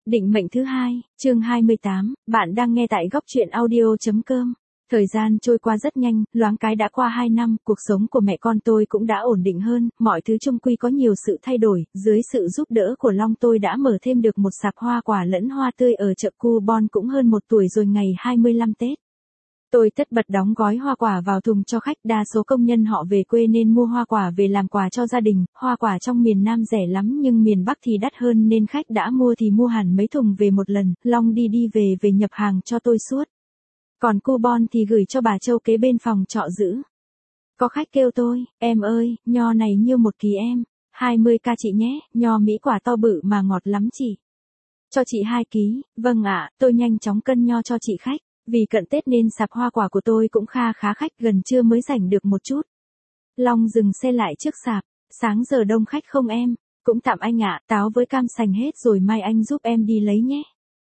Định mệnh thứ hai, chương 28, bạn đang nghe tại góc truyện audio.com. Thời gian trôi qua rất nhanh, loáng cái đã qua 2 năm, cuộc sống của mẹ con tôi cũng đã ổn định hơn, mọi thứ chung quy có nhiều sự thay đổi, dưới sự giúp đỡ của Long tôi đã mở thêm được một sạp hoa quả lẫn hoa tươi ở chợ Cu Bon cũng hơn 1 tuổi rồi ngày 25 Tết. Tôi tất bật đóng gói hoa quả vào thùng cho khách, đa số công nhân họ về quê nên mua hoa quả về làm quà cho gia đình, hoa quả trong miền Nam rẻ lắm nhưng miền Bắc thì đắt hơn nên khách đã mua thì mua hẳn mấy thùng về một lần, Long đi về nhập hàng cho tôi suốt. Còn Cu Bon thì gửi cho bà Châu kế bên phòng trọ giữ. Có khách kêu tôi, em ơi, nho này nhiêu 1 ký em, 20k chị nhé, nho Mỹ quả to bự mà ngọt lắm chị. Cho chị 2 ký, vâng ạ, tôi nhanh chóng cân nho cho chị khách. Vì cận Tết nên sạp hoa quả của tôi cũng khá khách, gần trưa mới rảnh được một chút. Long dừng xe lại trước sạp, sáng giờ đông khách không em, cũng tạm anh ạ, táo với cam sành hết rồi mai anh giúp em đi lấy nhé.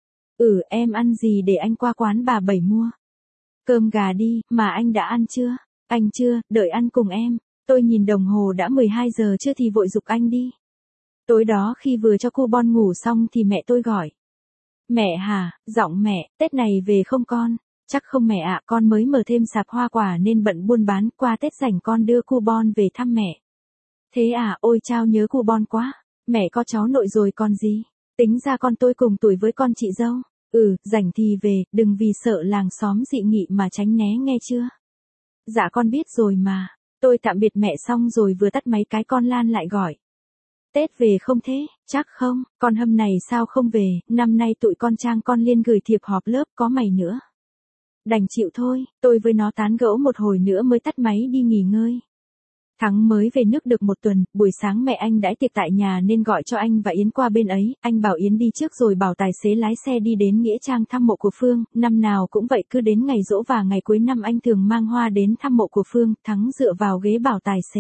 Em ăn gì để anh qua quán bà Bảy mua. Cơm gà đi, mà anh đã ăn chưa? Anh chưa, đợi ăn cùng em. Tôi nhìn đồng hồ đã 12 giờ chưa thì vội giục anh đi. Tối đó khi vừa cho Cu Bon ngủ xong thì mẹ tôi gọi. Mẹ hả, giọng mẹ, Tết này về không con? Chắc không mẹ ạ, con mới mở thêm sạp hoa quả nên bận buôn bán, qua Tết rảnh con đưa Cu Bon về thăm mẹ. Thế à, ôi chao nhớ Cu Bon quá, mẹ có cháu nội rồi còn gì, tính ra con tôi cùng tuổi với con chị dâu. Rảnh thì về, đừng vì sợ làng xóm dị nghị mà tránh né nghe chưa? Dạ con biết rồi mà, tôi tạm biệt mẹ xong rồi vừa tắt máy cái con Lan lại gọi. Tết về không thế, chắc không, con Hâm này sao không về, năm nay tụi con Trang con Liên gửi thiệp họp lớp có mày nữa. Đành chịu thôi, tôi với nó tán gẫu một hồi nữa mới tắt máy đi nghỉ ngơi. Thắng mới về nước được 1 tuần, buổi sáng mẹ anh đãi tiệc tại nhà nên gọi cho anh và Yến qua bên ấy, anh bảo Yến đi trước rồi bảo tài xế lái xe đi đến Nghĩa Trang thăm mộ của Phương, năm nào cũng vậy cứ đến ngày giỗ và ngày cuối năm anh thường mang hoa đến thăm mộ của Phương, Thắng dựa vào ghế bảo tài xế.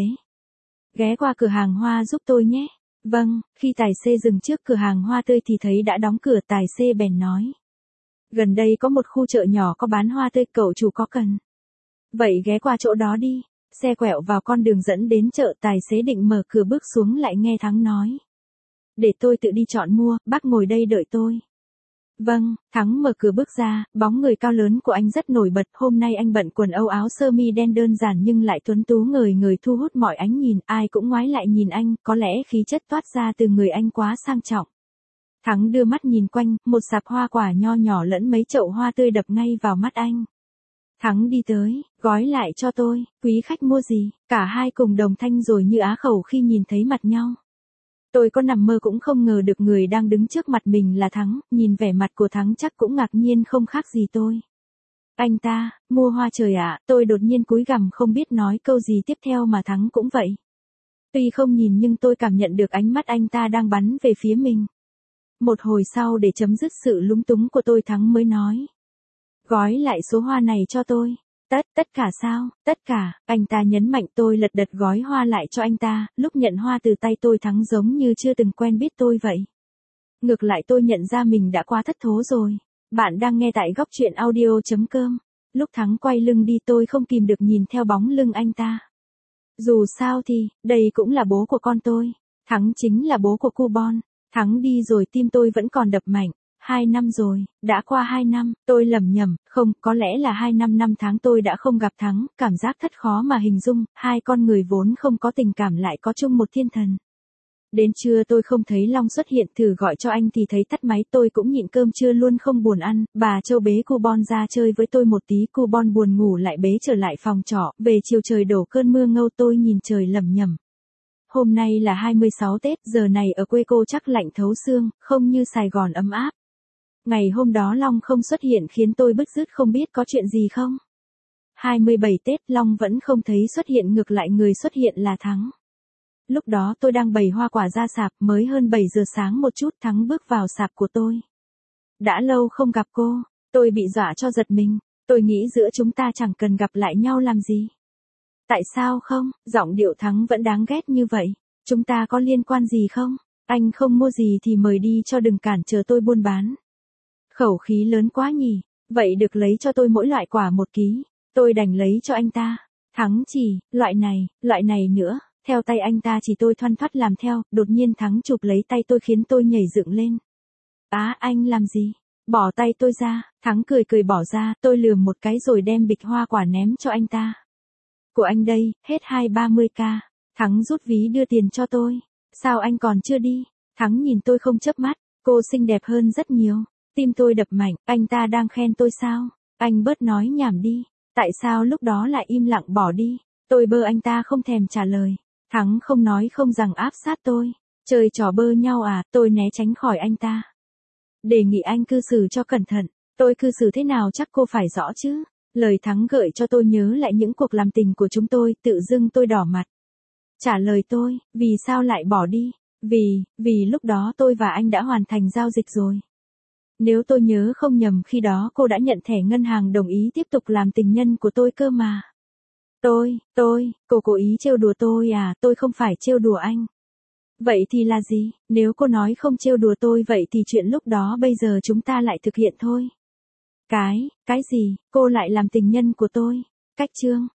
Ghé qua cửa hàng hoa giúp tôi nhé. Vâng, khi tài xế dừng trước cửa hàng hoa tươi thì thấy đã đóng cửa, tài xế bèn nói. Gần đây có một khu chợ nhỏ có bán hoa tươi, cậu chủ có cần. Vậy ghé qua chỗ đó đi. Xe quẹo vào con đường dẫn đến chợ, tài xế định mở cửa bước xuống lại nghe Thắng nói. Để tôi tự đi chọn mua, bác ngồi đây đợi tôi. Vâng, Thắng mở cửa bước ra, bóng người cao lớn của anh rất nổi bật, hôm nay anh bận quần áo sơ mi đen đơn giản nhưng lại tuấn tú người thu hút mọi ánh nhìn, ai cũng ngoái lại nhìn anh, có lẽ khí chất toát ra từ người anh quá sang trọng. Thắng đưa mắt nhìn quanh, một sạp hoa quả nho nhỏ lẫn mấy chậu hoa tươi đập ngay vào mắt anh. Thắng đi tới, gói lại cho tôi, quý khách mua gì, cả hai cùng đồng thanh rồi như á khẩu khi nhìn thấy mặt nhau. Tôi có nằm mơ cũng không ngờ được người đang đứng trước mặt mình là Thắng, nhìn vẻ mặt của Thắng chắc cũng ngạc nhiên không khác gì tôi. Anh ta, mua hoa trời ạ, tôi đột nhiên cúi gằm không biết nói câu gì tiếp theo mà Thắng cũng vậy. Tuy không nhìn nhưng tôi cảm nhận được ánh mắt anh ta đang bắn về phía mình. Một hồi sau để chấm dứt sự lúng túng của tôi Thắng mới nói. Gói lại số hoa này cho tôi. Tất cả sao, tất cả, anh ta nhấn mạnh. Tôi lật đật gói hoa lại cho anh ta, lúc nhận hoa từ tay tôi Thắng giống như chưa từng quen biết tôi vậy. Ngược lại tôi nhận ra mình đã quá thất thố rồi. Bạn đang nghe tại góc truyện audio.com. Lúc Thắng quay lưng đi tôi không kìm được nhìn theo bóng lưng anh ta. Dù sao thì, đây cũng là bố của con tôi. Thắng chính là bố của Cu Bon. Thắng đi rồi tim tôi vẫn còn đập mạnh. 2 năm rồi, đã qua 2 năm, tôi lẩm nhẩm, không, có lẽ là 2 năm tháng tôi đã không gặp Thắng, cảm giác thất khó mà hình dung, hai con người vốn không có tình cảm lại có chung một thiên thần. Đến trưa tôi không thấy Long xuất hiện, thử gọi cho anh thì thấy tắt máy, tôi cũng nhịn cơm trưa luôn không buồn ăn, bà Châu bế Cu Bon ra chơi với tôi một tí, Cu Bon buồn ngủ lại bế trở lại phòng trọ, về chiều trời đổ cơn mưa ngâu tôi nhìn trời lẩm nhẩm. Hôm nay là 26 Tết, giờ này ở quê cô chắc lạnh thấu xương, không như Sài Gòn ấm áp. Ngày hôm đó Long không xuất hiện khiến tôi bứt rứt không biết có chuyện gì không. 27 Tết Long vẫn không thấy xuất hiện, ngược lại người xuất hiện là Thắng. Lúc đó tôi đang bày hoa quả ra sạp, mới hơn 7 giờ sáng một chút Thắng bước vào sạp của tôi. Đã lâu không gặp cô, tôi bị dọa cho giật mình, tôi nghĩ giữa chúng ta chẳng cần gặp lại nhau làm gì. Tại sao không, giọng điệu Thắng vẫn đáng ghét như vậy, chúng ta có liên quan gì không, anh không mua gì thì mời đi cho đừng cản trở tôi buôn bán. Khẩu khí lớn quá nhỉ, vậy được lấy cho tôi mỗi loại quả 1 ký, tôi đành lấy cho anh ta. Thắng chỉ, loại này nữa, theo tay anh ta chỉ tôi thoăn thoắt làm theo, đột nhiên Thắng chụp lấy tay tôi khiến tôi nhảy dựng lên. Á, anh làm gì? Bỏ tay tôi ra, Thắng cười cười bỏ ra, tôi lườm một cái rồi đem bịch hoa quả ném cho anh ta. Của anh đây, hết 230k. Thắng rút ví đưa tiền cho tôi. Sao anh còn chưa đi? Thắng nhìn tôi không chớp mắt, cô xinh đẹp hơn rất nhiều. Tim tôi đập mạnh, anh ta đang khen tôi sao? Anh bớt nói nhảm đi. Tại sao lúc đó lại im lặng bỏ đi? Tôi bơ anh ta không thèm trả lời. Thắng không nói không rằng áp sát tôi. Chơi trò bơ nhau à, tôi né tránh khỏi anh ta. Đề nghị anh cư xử cho cẩn thận. Tôi cư xử thế nào chắc cô phải rõ chứ. Lời Thắng gợi cho tôi nhớ lại những cuộc làm tình của chúng tôi, tự dưng tôi đỏ mặt. Trả lời tôi, vì sao lại bỏ đi? Vì lúc đó tôi và anh đã hoàn thành giao dịch rồi. Nếu tôi nhớ không nhầm khi đó cô đã nhận thẻ ngân hàng đồng ý tiếp tục làm tình nhân của tôi cơ mà. Cô cố ý trêu đùa tôi à, tôi không phải trêu đùa anh. Vậy thì là gì? Nếu cô nói không trêu đùa tôi vậy thì chuyện lúc đó bây giờ chúng ta lại thực hiện thôi. Cái gì? Cô lại làm tình nhân của tôi? Cách chương